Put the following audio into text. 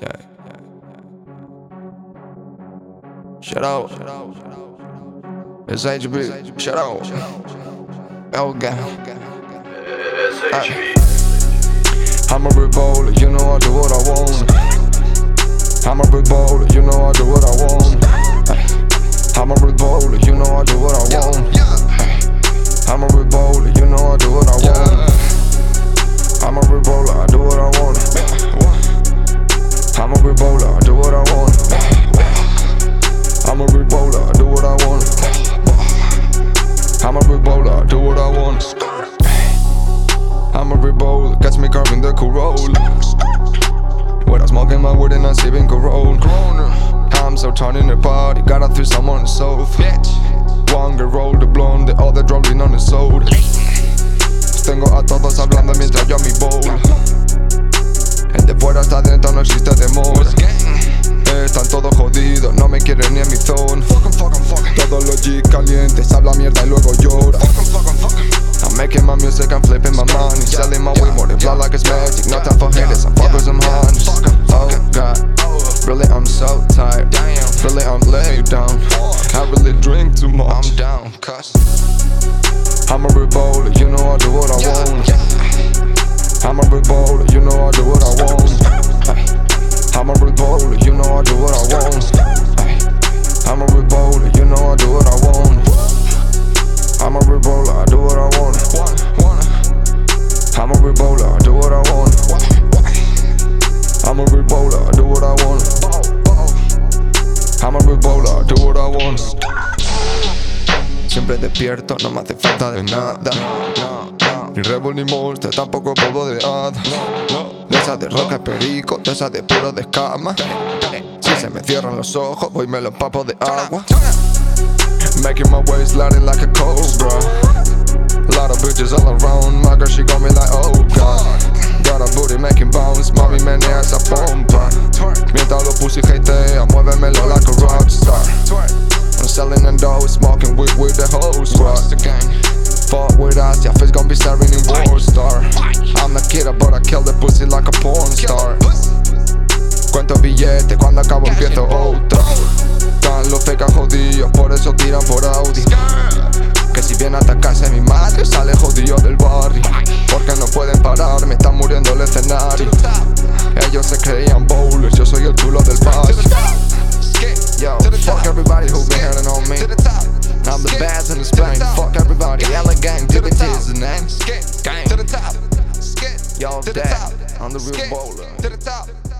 Yeah. Shout out. It's HB. Shout out. Oh God. I'm a big bowler, you know I do what I want. I'm a big bowler, you know I do what I want. I'm a big bowler, you know I do what I want. I'm a big bowler, you know I do what I want. I'm a big bowler, I do what I want. I'm a big bowler, I do what I want. I'm a big bowler, I do what I want. I'm a big bowler, I do what I want. I'm a big bowler, catch me carving the Corolla. When I'm smoking my wood and I'm sipping Corona. I'm so turning the party, got a threesome on the sofa. One girl roll the blonde, the other rolling on the soda. Tengo a todos hablando mientras yo mi bowl. El de fuera está dentro, no existe demora. Están todos jodidos, no me quieren ni en mi zona. Todos los G calientes, habla mierda y luego llora. I'm making my music, I'm flipping my money. Selling my weed, more than blood like it's magic. No time for haters, I'm fuckers, I'm honest. Oh God, really I'm so tired. Really I'm laid down. I really drink too much. I'm down, cuz I'm a big bowler, you know I do what I want. I'm a big bowler, you know I do what I want. I'm a big bowler, you know I do what I want. I'm a big bowler, you know I do what I want. I'm a big bowler, I do what I want. I'm a big bowler, I do what I want. I'm a big bowler, I do what I want. I'm a big bowler, I do what I want. Siempre despierto, no me hace falta de nada. Ni Rebel ni Monster, tampoco polvo de hada. De esas de roca perico, de esas de puro de escama. Si se me cierran los ojos, voy y me los papo de agua. Making my way sliding like a cobra. Lot of bitches all around, my girl she got me like oh God. Got a booty making bounce, mami menea esa pompa. Mientras los pussy hatean, muévemelo like a rockstar. I'm selling and dough, smoking weed with the whole squad. Fuck with us, your face gon' be starring in Warstar. I'm the kid, but I kill the pussy like a porn star. Cuento billetes, cuando acabo empiezo otro. Están los fecas jodidos, por eso tiran por audio. Que si viene a atacarse mi madre, sale jodido del barrio. Porque no pueden parar, me está muriendo el escenario. Ellos se creían bowlers, yo soy el chulo del barrio. Yo, fuck everybody who been hating on me. I'm the best in the Spain. Fuck everybody, LA gang, DBT is the name. Gang. Yo, dad, I'm the real bowler.